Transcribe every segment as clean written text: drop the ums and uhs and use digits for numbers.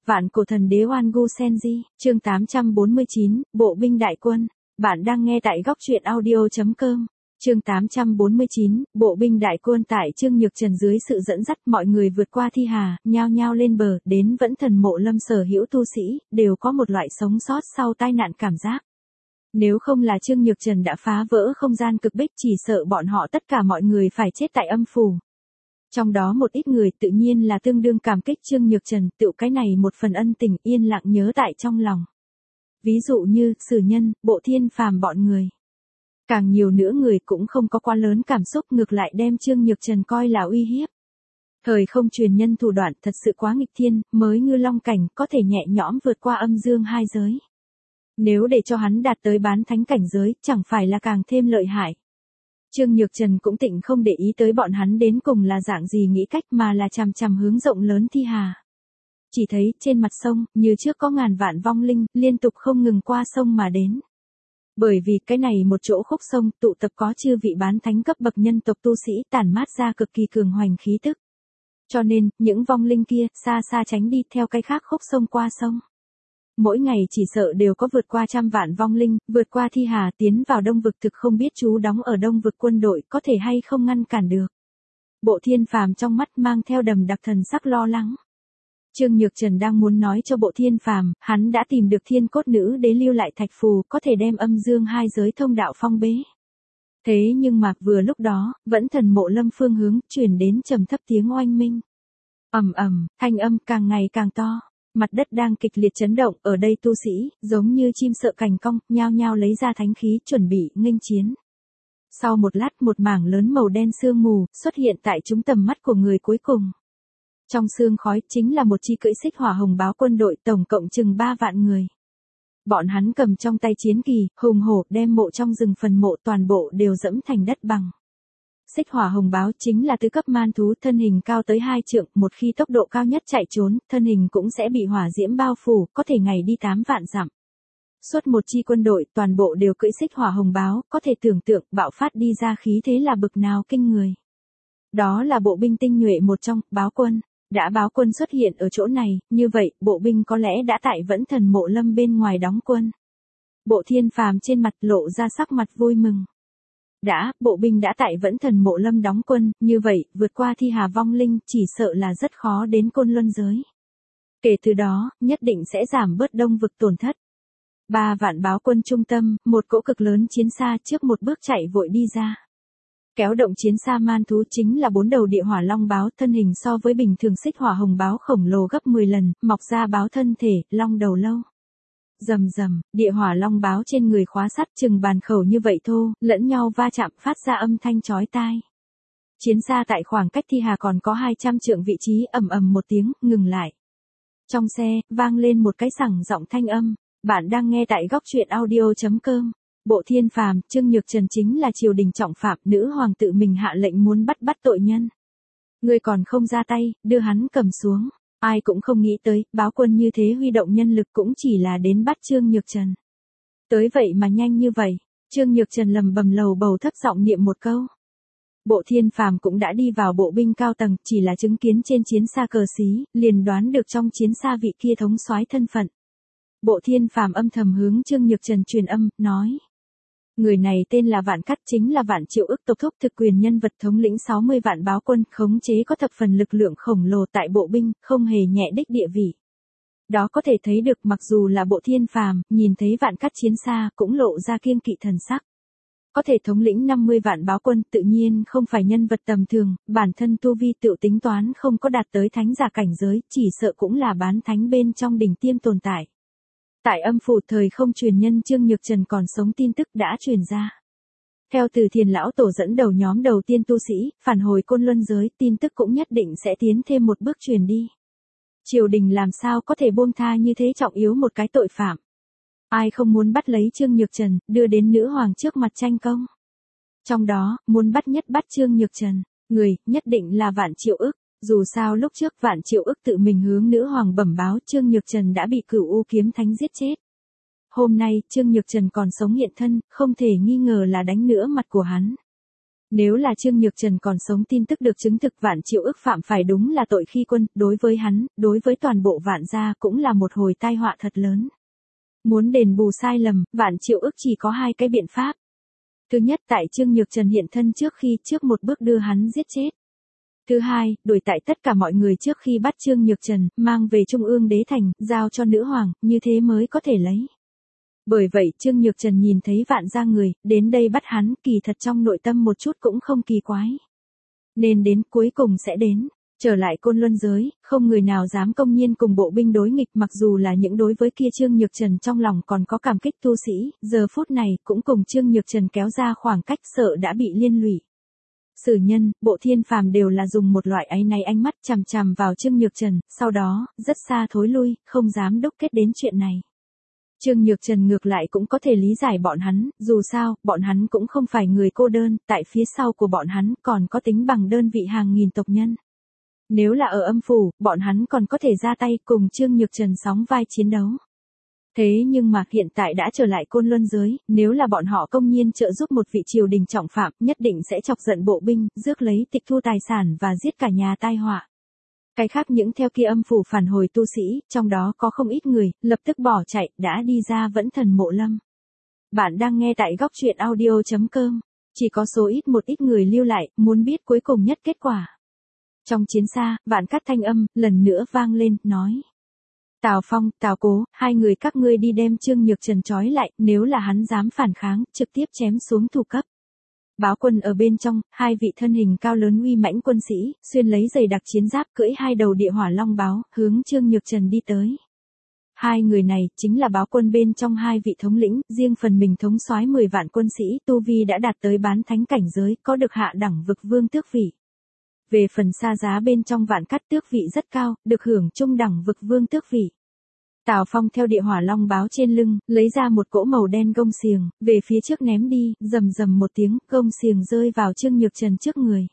Vạn cổ thần đế Oan Gu Senji, chương 849, Bộ binh đại quân. Bạn đang nghe tại góc truyện audio.com. Chương 849, Bộ binh đại quân. Tại Trương Nhược Trần dưới sự dẫn dắt, mọi người vượt qua thi hà, nhao nhao lên bờ, đến Vẫn Thần Mộ Lâm sở hữu tu sĩ, đều có một loại sống sót sau tai nạn cảm giác. Nếu không là Trương Nhược Trần đã phá vỡ không gian cực bích, chỉ sợ bọn họ tất cả mọi người phải chết tại âm phủ. Trong đó một ít người tự nhiên là tương đương cảm kích Trương Nhược Trần, tự cái này một phần ân tình yên lặng nhớ tại trong lòng. Ví dụ như, Sử Nhân, Bộ Thiên Phàm bọn người. Càng nhiều nữa người cũng không có quá lớn cảm xúc, ngược lại đem Trương Nhược Trần coi là uy hiếp. Thời không truyền nhân thủ đoạn thật sự quá nghịch thiên, mới ngư long cảnh có thể nhẹ nhõm vượt qua âm dương hai giới. Nếu để cho hắn đạt tới bán thánh cảnh giới, chẳng phải là càng thêm lợi hại. Trương Nhược Trần cũng tịnh không để ý tới bọn hắn đến cùng là dạng gì nghĩ cách, mà là chằm chằm hướng rộng lớn thi hà. Chỉ thấy trên mặt sông, như trước có ngàn vạn vong linh, liên tục không ngừng qua sông mà đến. Bởi vì cái này một chỗ khúc sông tụ tập có chư vị bán thánh cấp bậc nhân tộc tu sĩ tản mát ra cực kỳ cường hoành khí tức. Cho nên, những vong linh kia xa xa tránh đi theo cái khác khúc sông qua sông. Mỗi ngày chỉ sợ đều có vượt qua 100 vạn vong linh, vượt qua thi hà tiến vào đông vực, thực không biết trú đóng ở đông vực quân đội có thể hay không ngăn cản được. Bộ Thiên Phàm trong mắt mang theo đầm đặc thần sắc lo lắng. Trương Nhược Trần đang muốn nói cho Bộ Thiên Phàm, hắn đã tìm được Thiên Cốt Nữ Đế lưu lại thạch phù, có thể đem âm dương hai giới thông đạo phong bế. Thế nhưng mà vừa lúc đó, Vẫn Thần Mộ Lâm phương hướng truyền đến trầm thấp tiếng oanh minh. Ầm ầm, thanh âm càng ngày càng to. Mặt đất đang kịch liệt chấn động, ở đây tu sĩ, giống như chim sợ cành cong, nhao nhao lấy ra thánh khí, chuẩn bị nghênh chiến. Sau một lát, một mảng lớn màu đen sương mù, xuất hiện tại chúng tầm mắt của người cuối cùng. Trong sương khói, chính là một chi cưỡi xích hỏa hồng báo quân đội, tổng cộng chừng 3 vạn người. Bọn hắn cầm trong tay chiến kỳ, hùng hổ, đem mộ trong rừng phần mộ toàn bộ đều dẫm thành đất bằng. Xích hỏa hồng báo chính là tứ cấp man thú, thân hình cao tới 2 trượng, một khi tốc độ cao nhất chạy trốn, thân hình cũng sẽ bị hỏa diễm bao phủ, có thể ngày đi 8 vạn dặm. Suốt một chi quân đội, toàn bộ đều cưỡi xích hỏa hồng báo, có thể tưởng tượng bạo phát đi ra khí thế là bực nào kinh người. Đó là bộ binh tinh nhuệ một trong, báo quân. Đã báo quân xuất hiện ở chỗ này, như vậy, bộ binh có lẽ đã tại Vẫn Thần Mộ Lâm bên ngoài đóng quân. Bộ Thiên Phàm trên mặt lộ ra sắc mặt vui mừng. Bộ binh đã tại Vẫn Thần Mộ Lâm đóng quân, như vậy, vượt qua thi hà vong linh, chỉ sợ là rất khó đến Côn Luân giới. Kể từ đó, nhất định sẽ giảm bớt đông vực tổn thất. 3 vạn báo quân trung tâm, một cỗ cực lớn chiến xa trước một bước chạy vội đi ra. Kéo động chiến xa man thú chính là 4 đầu địa hỏa long báo, thân hình so với bình thường xích hỏa hồng báo khổng lồ gấp 10 lần, mọc ra báo thân thể, long đầu lâu. Rầm rầm, địa hỏa long báo trên người khóa sắt chừng bàn khẩu như vậy thô, lẫn nhau va chạm phát ra âm thanh chói tai. Chiến xa tại khoảng cách thi hà còn có 200 trượng vị trí, ầm ầm một tiếng, ngừng lại. Trong xe, vang lên một cái sẳng giọng thanh âm. Bạn đang nghe tại góc truyện audio.com. Bộ Thiên Phàm, Trương Nhược Trần chính là triều đình trọng phạm, nữ hoàng tự mình hạ lệnh muốn bắt tội nhân. Ngươi còn không ra tay, đưa hắn cầm xuống. Ai cũng không nghĩ tới, báo quân như thế huy động nhân lực cũng chỉ là đến bắt Trương Nhược Trần. Tới vậy mà nhanh như vậy, Trương Nhược Trần lầm bầm lầu bầu thấp giọng niệm một câu. Bộ Thiên Phàm cũng đã đi vào bộ binh cao tầng, chỉ là chứng kiến trên chiến xa cờ xí, liền đoán được trong chiến xa vị kia thống soái thân phận. Bộ Thiên Phàm âm thầm hướng Trương Nhược Trần truyền âm, nói. Người này tên là Vạn Cắt, chính là Vạn Triệu Ức tộc thúc thực quyền nhân vật, thống lĩnh 60 vạn báo quân, khống chế có thập phần lực lượng khổng lồ tại bộ binh, không hề nhẹ đích địa vị. Đó có thể thấy được, mặc dù là Bộ Thiên Phàm, nhìn thấy Vạn Cắt chiến xa, cũng lộ ra kiêng kỵ thần sắc. Có thể thống lĩnh 50 vạn báo quân, tự nhiên không phải nhân vật tầm thường, bản thân tu vi tự tính toán không có đạt tới thánh giả cảnh giới, chỉ sợ cũng là bán thánh bên trong đỉnh tiêm tồn tại. Tại âm phủ thời không truyền nhân Trương Nhược Trần còn sống tin tức đã truyền ra. Theo Từ Thiền lão tổ dẫn đầu nhóm đầu tiên tu sĩ, phản hồi Côn Luân giới, tin tức cũng nhất định sẽ tiến thêm một bước truyền đi. Triều đình làm sao có thể buông tha như thế trọng yếu một cái tội phạm. Ai không muốn bắt lấy Trương Nhược Trần, đưa đến nữ hoàng trước mặt tranh công. Trong đó, muốn bắt Trương Nhược Trần, người, nhất định là Vạn Triệu Ức. Dù sao lúc trước Vạn Triệu Ức tự mình hướng nữ hoàng bẩm báo Trương Nhược Trần đã bị Cửu U kiếm thánh giết chết. Hôm nay, Trương Nhược Trần còn sống hiện thân, không thể nghi ngờ là đánh nữa mặt của hắn. Nếu là Trương Nhược Trần còn sống, tin tức được chứng thực Vạn Triệu Ức phạm phải đúng là tội khi quân, đối với hắn, đối với toàn bộ Vạn gia cũng là một hồi tai họa thật lớn. Muốn đền bù sai lầm, Vạn Triệu Ức chỉ có hai cái biện pháp. Thứ nhất, tại Trương Nhược Trần hiện thân trước một bước đưa hắn giết chết. Thứ hai, đuổi tại tất cả mọi người trước khi bắt Trương Nhược Trần, mang về Trung ương đế thành, giao cho nữ hoàng, như thế mới có thể lấy. Bởi vậy Trương Nhược Trần nhìn thấy Vạn gia người, đến đây bắt hắn, kỳ thật trong nội tâm một chút cũng không kỳ quái. Nên đến, cuối cùng sẽ đến. Trở lại Côn Luân giới, không người nào dám công nhiên cùng bộ binh đối nghịch, mặc dù là những đối với kia Trương Nhược Trần trong lòng còn có cảm kích tu sĩ, giờ phút này cũng cùng Trương Nhược Trần kéo ra khoảng cách, sợ đã bị liên lụy. Sử Nhân, Bộ Thiên Phàm đều là dùng một loại áy náy ánh mắt chằm chằm vào Trương Nhược Trần, sau đó, rất xa thối lui, không dám đúc kết đến chuyện này. Trương Nhược Trần ngược lại cũng có thể lý giải bọn hắn, dù sao, bọn hắn cũng không phải người cô đơn, tại phía sau của bọn hắn còn có tính bằng đơn vị hàng nghìn tộc nhân. Nếu là ở âm phủ, bọn hắn còn có thể ra tay cùng Trương Nhược Trần sóng vai chiến đấu. Thế nhưng mà hiện tại đã trở lại Côn Luân giới, nếu là bọn họ công nhiên trợ giúp một vị triều đình trọng phạm, nhất định sẽ chọc giận bộ binh, rước lấy tịch thu tài sản và giết cả nhà tai họa. Cái khác những theo kia âm phủ phản hồi tu sĩ, trong đó có không ít người, lập tức bỏ chạy, đã đi ra Vẫn Thần Mộ Lâm. Bạn đang nghe tại góc truyện audio.com. Chỉ có số một ít người lưu lại, muốn biết cuối cùng nhất kết quả. Trong chiến xa, Vạn Cát thanh âm, lần nữa vang lên, nói. Tào Phong, Tào Cố, hai người các ngươi đi đem Trương Nhược Trần trói lại, nếu là hắn dám phản kháng, trực tiếp chém xuống thủ cấp. Báo Quân ở bên trong, hai vị thân hình cao lớn uy mãnh quân sĩ, xuyên lấy dày đặc chiến giáp cưỡi hai đầu địa hỏa long báo, hướng Trương Nhược Trần đi tới. Hai người này, chính là Báo Quân bên trong hai vị thống lĩnh, riêng phần mình thống soái 10 vạn quân sĩ, tu vi đã đạt tới bán thánh cảnh giới, có được hạ đẳng vực vương tước vị. Về phần xa giá bên trong Vạn Cát tước vị rất cao, được hưởng trung đẳng vực vương tước vị. Tào Phong theo địa hỏa long báo trên lưng, lấy ra một cỗ màu đen gông xiềng, về phía trước ném đi, rầm rầm một tiếng, gông xiềng rơi vào Trương Nhược Trần trước người.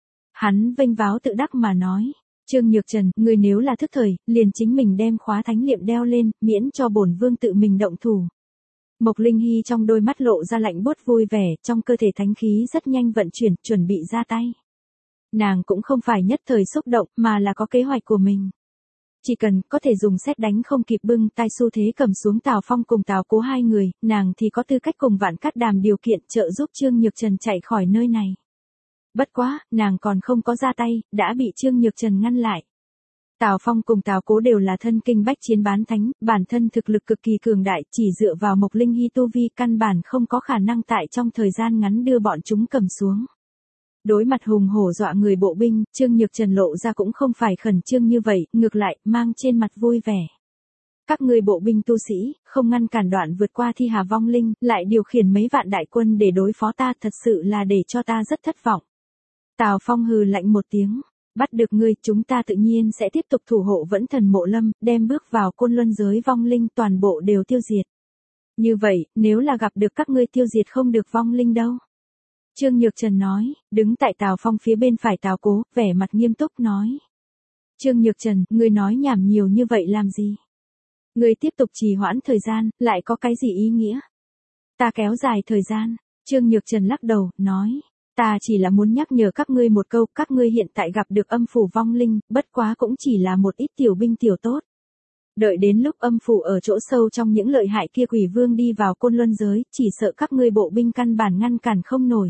Hắn vênh váo tự đắc mà nói, Trương Nhược Trần, người nếu là thức thời, liền chính mình đem khóa thánh liệm đeo lên, miễn cho bổn vương tự mình động thủ. Mộc Linh Hy trong đôi mắt lộ ra lạnh buốt vui vẻ, trong cơ thể thánh khí rất nhanh vận chuyển, chuẩn bị ra tay. Nàng cũng không phải nhất thời xúc động, mà là có kế hoạch của mình. Chỉ cần có thể dùng sét đánh không kịp bưng tay xu thế cầm xuống Tào Phong cùng Tào Cố hai người, nàng thì có tư cách cùng Vạn Cát đàm điều kiện trợ giúp Trương Nhược Trần chạy khỏi nơi này. Bất quá, nàng còn không có ra tay, đã bị Trương Nhược Trần ngăn lại. Tào Phong cùng Tào Cố đều là thân kinh bách chiến bán thánh, bản thân thực lực cực kỳ cường đại, chỉ dựa vào Mộc Linh Hy tu vi căn bản không có khả năng tại trong thời gian ngắn đưa bọn chúng cầm xuống. Đối mặt hùng hổ dọa người bộ binh, Trương Nhược Trần lộ ra cũng không phải khẩn trương như vậy, ngược lại, mang trên mặt vui vẻ. Các ngươi bộ binh tu sĩ, không ngăn cản đoạn vượt qua thi hà vong linh, lại điều khiển mấy vạn đại quân để đối phó ta, thật sự là để cho ta rất thất vọng. Tào Phong hừ lạnh một tiếng, bắt được ngươi, chúng ta tự nhiên sẽ tiếp tục thủ hộ Vẫn Thần Mộ Lâm, đem bước vào Côn Luân giới vong linh toàn bộ đều tiêu diệt. Như vậy, nếu là gặp được các ngươi tiêu diệt không được vong linh đâu. Trương Nhược Trần nói, đứng tại Tào Phong phía bên phải Tào Cố, vẻ mặt nghiêm túc nói. Trương Nhược Trần, ngươi nói nhảm nhiều như vậy làm gì? Ngươi tiếp tục trì hoãn thời gian, lại có cái gì ý nghĩa? Ta kéo dài thời gian, Trương Nhược Trần lắc đầu, nói. Ta chỉ là muốn nhắc nhở các ngươi một câu, các ngươi hiện tại gặp được âm phủ vong linh, bất quá cũng chỉ là một ít tiểu binh tiểu tốt. Đợi đến lúc âm phủ ở chỗ sâu trong những lợi hại kia quỷ vương đi vào Côn Luân giới, chỉ sợ các ngươi bộ binh căn bản ngăn cản không nổi.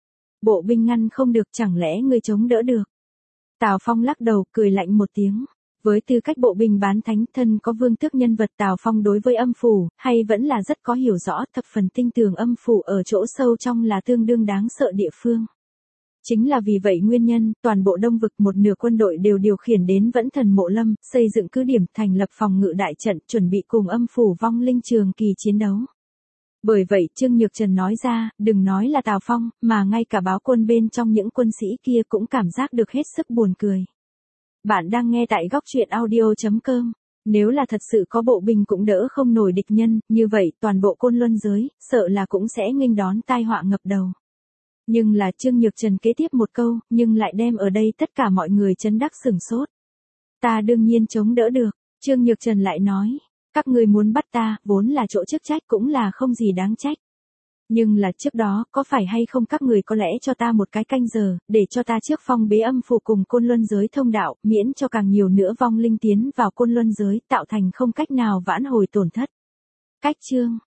Bộ binh ngăn không được, chẳng lẽ ngươi chống đỡ được? Tào Phong lắc đầu, cười lạnh một tiếng. Với tư cách bộ binh bán thánh thân có vương tước nhân vật, Tào Phong đối với âm phủ, hay vẫn là rất có hiểu rõ, thập phần tinh tường âm phủ ở chỗ sâu trong là tương đương đáng sợ địa phương. Chính là vì vậy nguyên nhân, toàn bộ Đông vực một nửa quân đội đều điều khiển đến Vẫn Thần Mộ Lâm, xây dựng cứ điểm, thành lập phòng ngự đại trận, chuẩn bị cùng âm phủ vong linh trường kỳ chiến đấu. Bởi vậy, Trương Nhược Trần nói ra, đừng nói là Tào Phong, mà ngay cả Báo Quân bên trong những quân sĩ kia cũng cảm giác được hết sức buồn cười. Bạn đang nghe tại góc truyện audio.com. Nếu là thật sự có bộ binh cũng đỡ không nổi địch nhân, như vậy toàn bộ Côn Luân giới, sợ là cũng sẽ nghênh đón tai họa ngập đầu. Nhưng là Trương Nhược Trần kế tiếp một câu, nhưng lại đem ở đây tất cả mọi người chấn đắc sửng sốt. Ta đương nhiên chống đỡ được, Trương Nhược Trần lại nói, các ngươi muốn bắt ta, vốn là chỗ chức trách cũng là không gì đáng trách. Nhưng là trước đó, có phải hay không các người có lẽ cho ta một cái canh giờ, để cho ta trước phong bế âm phủ cùng côn luân giới thông đạo, miễn cho càng nhiều nữa vong linh tiến vào côn luân giới, tạo thành không cách nào vãn hồi tổn thất. Cách chương